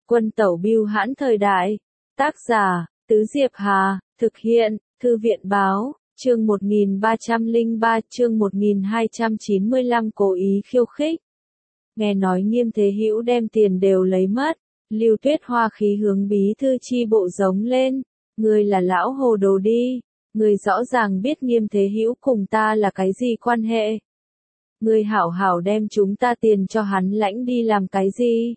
Quân tẩu bưu hãn thời đại. Tác giả, Tứ Diệp Hà, thực hiện, Thư viện báo, chương 1303, chương 1295 cố ý khiêu khích. Nghe nói Nghiêm Thế Hữu đem tiền đều lấy mất, Lưu Tuyết Hoa khí hướng bí thư chi bộ giống lên, ngươi là lão hồ đồ đi, ngươi rõ ràng biết Nghiêm Thế Hữu cùng ta là cái gì quan hệ. Ngươi hảo hảo đem chúng ta tiền cho hắn lãnh đi làm cái gì?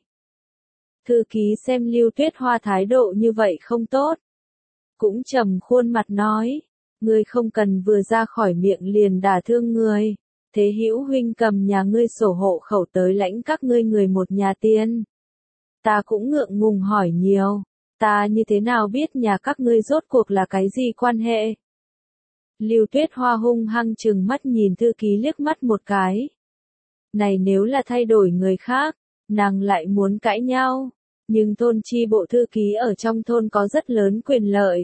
Thư ký xem Lưu Tuyết Hoa thái độ như vậy không tốt. Cũng trầm khuôn mặt nói, ngươi không cần vừa ra khỏi miệng liền đả thương người. Thế Hữu huynh cầm nhà ngươi sổ hộ khẩu tới lãnh các ngươi người một nhà tiền. Ta cũng ngượng ngùng hỏi nhiều, ta như thế nào biết nhà các ngươi rốt cuộc là cái gì quan hệ? Lưu Tuyết Hoa hung hăng trừng mắt nhìn thư ký liếc mắt một cái. Này nếu là thay đổi người khác, nàng lại muốn cãi nhau, nhưng thôn chi bộ thư ký ở trong thôn có rất lớn quyền lợi.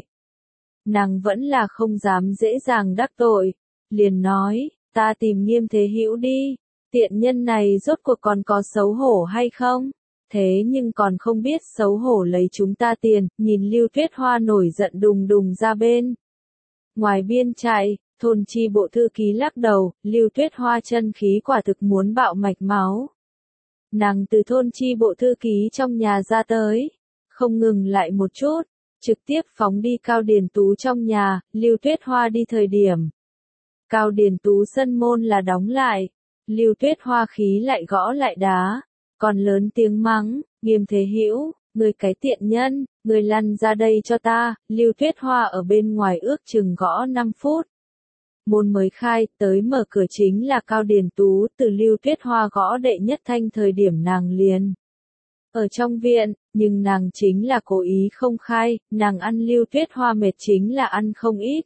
Nàng vẫn là không dám dễ dàng đắc tội, liền nói, ta tìm Nghiêm Thế Hữu đi, tiện nhân này rốt cuộc còn có xấu hổ hay không? Thế nhưng còn không biết xấu hổ lấy chúng ta tiền, nhìn Lưu Tuyết Hoa nổi giận đùng đùng ra bên. Ngoài biên trại, thôn chi bộ thư ký lắc đầu, Lưu Tuyết Hoa chân khí quả thực muốn bạo mạch máu. Nàng từ thôn chi bộ thư ký trong nhà ra tới, không ngừng lại một chút, trực tiếp phóng đi Cao Điền Tú trong nhà, Lưu Tuyết Hoa đi thời điểm. Cao Điền Tú sân môn là đóng lại, Lưu Tuyết Hoa khí lại gõ lại đá, còn lớn tiếng mắng, Nghiêm Thế Hữu, ngươi cái tiện nhân, ngươi lăn ra đây cho ta. Lưu Tuyết Hoa ở bên ngoài ước chừng gõ 5 phút. Môn mới khai, tới mở cửa chính là Cao Điền Tú, từ Lưu Tuyết Hoa gõ đệ nhất thanh thời điểm nàng liền. Ở trong viện, nhưng nàng chính là cố ý không khai, nàng ăn Lưu Tuyết Hoa mệt chính là ăn không ít.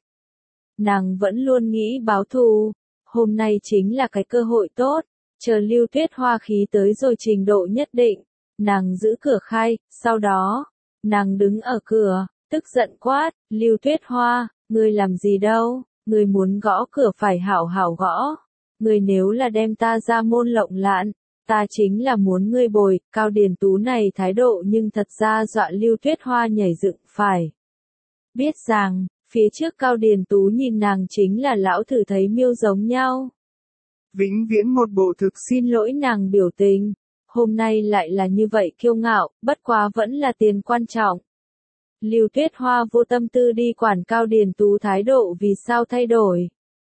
Nàng vẫn luôn nghĩ báo thù, hôm nay chính là cái cơ hội tốt, chờ Lưu Tuyết Hoa khí tới rồi trình độ nhất định, nàng giữ cửa khai, sau đó, nàng đứng ở cửa, tức giận quát, Lưu Tuyết Hoa, ngươi làm gì đâu, ngươi muốn gõ cửa phải hảo hảo gõ, ngươi nếu là đem ta ra môn lộng lạn, ta chính là muốn ngươi bồi. Cao Điền Tú này thái độ nhưng thật ra dọa Lưu Tuyết Hoa nhảy dựng phải. Biết rằng, phía trước Cao Điền Tú nhìn nàng chính là lão thử thấy miêu giống nhau. Vĩnh viễn một bộ thực xin lỗi nàng biểu tình, hôm nay lại là như vậy kiêu ngạo, bất quá vẫn là tiền quan trọng. Lưu Tuyết Hoa vô tâm tư đi quản Cao Điền Tú thái độ vì sao thay đổi.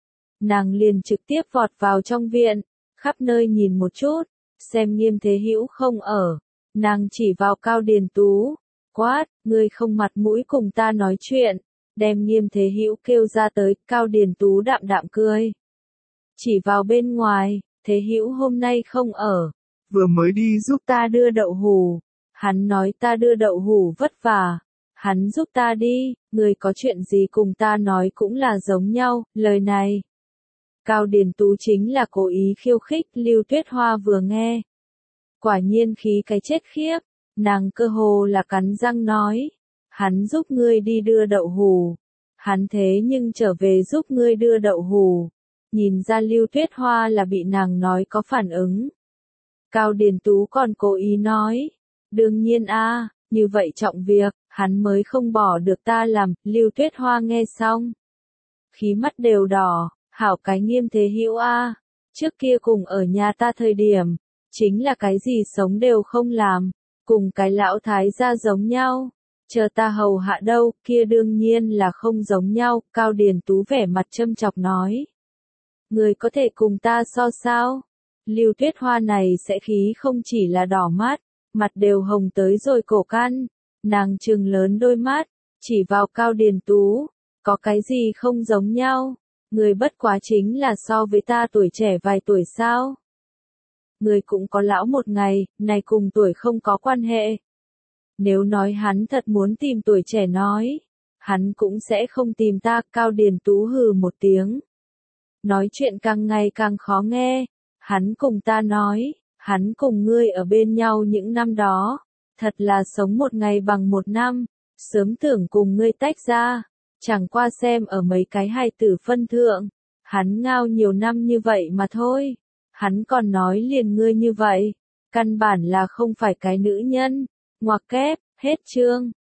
Nàng liền trực tiếp vọt vào trong viện, khắp nơi nhìn một chút, xem Nghiêm Thế Hữu không ở. Nàng chỉ vào Cao Điền Tú, quát, ngươi không mặt mũi cùng ta nói chuyện, đem Nghiêm Thế Hữu kêu ra tới. Cao Điền Tú đạm đạm cười. Chỉ vào bên ngoài, Thế Hữu hôm nay không ở, vừa mới đi giúp ta đưa đậu hù. Hắn nói ta đưa đậu hù vất vả, hắn giúp ta đi, người có chuyện gì cùng ta nói cũng là giống nhau. Lời này, Cao Điền Tú chính là cố ý khiêu khích. Lưu Tuyết Hoa vừa nghe, quả nhiên khí cái chết khiếp, nàng cơ hồ là cắn răng nói, hắn giúp ngươi đi đưa đậu hù, hắn thế nhưng trở về giúp ngươi đưa đậu hù. Nhìn ra Lưu Tuyết Hoa là bị nàng nói có phản ứng. Cao Điền Tú còn cố ý nói, đương nhiên a, như vậy trọng việc, hắn mới không bỏ được ta làm. Lưu Tuyết Hoa nghe xong, khí mắt đều đỏ, hảo cái Nghiêm Thế Hữu a, trước kia cùng ở nhà ta thời điểm, chính là cái gì sống đều không làm, cùng cái lão thái gia giống nhau, chờ ta hầu hạ đâu, kia đương nhiên là không giống nhau. Cao Điền Tú vẻ mặt châm chọc nói, người có thể cùng ta so sao? Lưu Tuyết Hoa này sẽ khí không chỉ là đỏ mắt, mặt đều hồng tới rồi cổ căn, nàng trừng lớn đôi mắt, chỉ vào Cao Điền Tú, có cái gì không giống nhau? Người bất quá chính là so với ta tuổi trẻ vài tuổi sao? Người cũng có lão một ngày, này cùng tuổi không có quan hệ. Nếu nói hắn thật muốn tìm tuổi trẻ nói, hắn cũng sẽ không tìm ta. Cao Điền Tú hừ một tiếng. Nói chuyện càng ngày càng khó nghe, hắn cùng ta nói, hắn cùng ngươi ở bên nhau những năm đó, thật là sống một ngày bằng một năm, sớm tưởng cùng ngươi tách ra, chẳng qua xem ở mấy cái hài tử phân thượng, hắn ngao nhiều năm như vậy mà thôi, hắn còn nói liền ngươi như vậy, căn bản là không phải cái nữ nhân, Ngoặc kép, hết chương.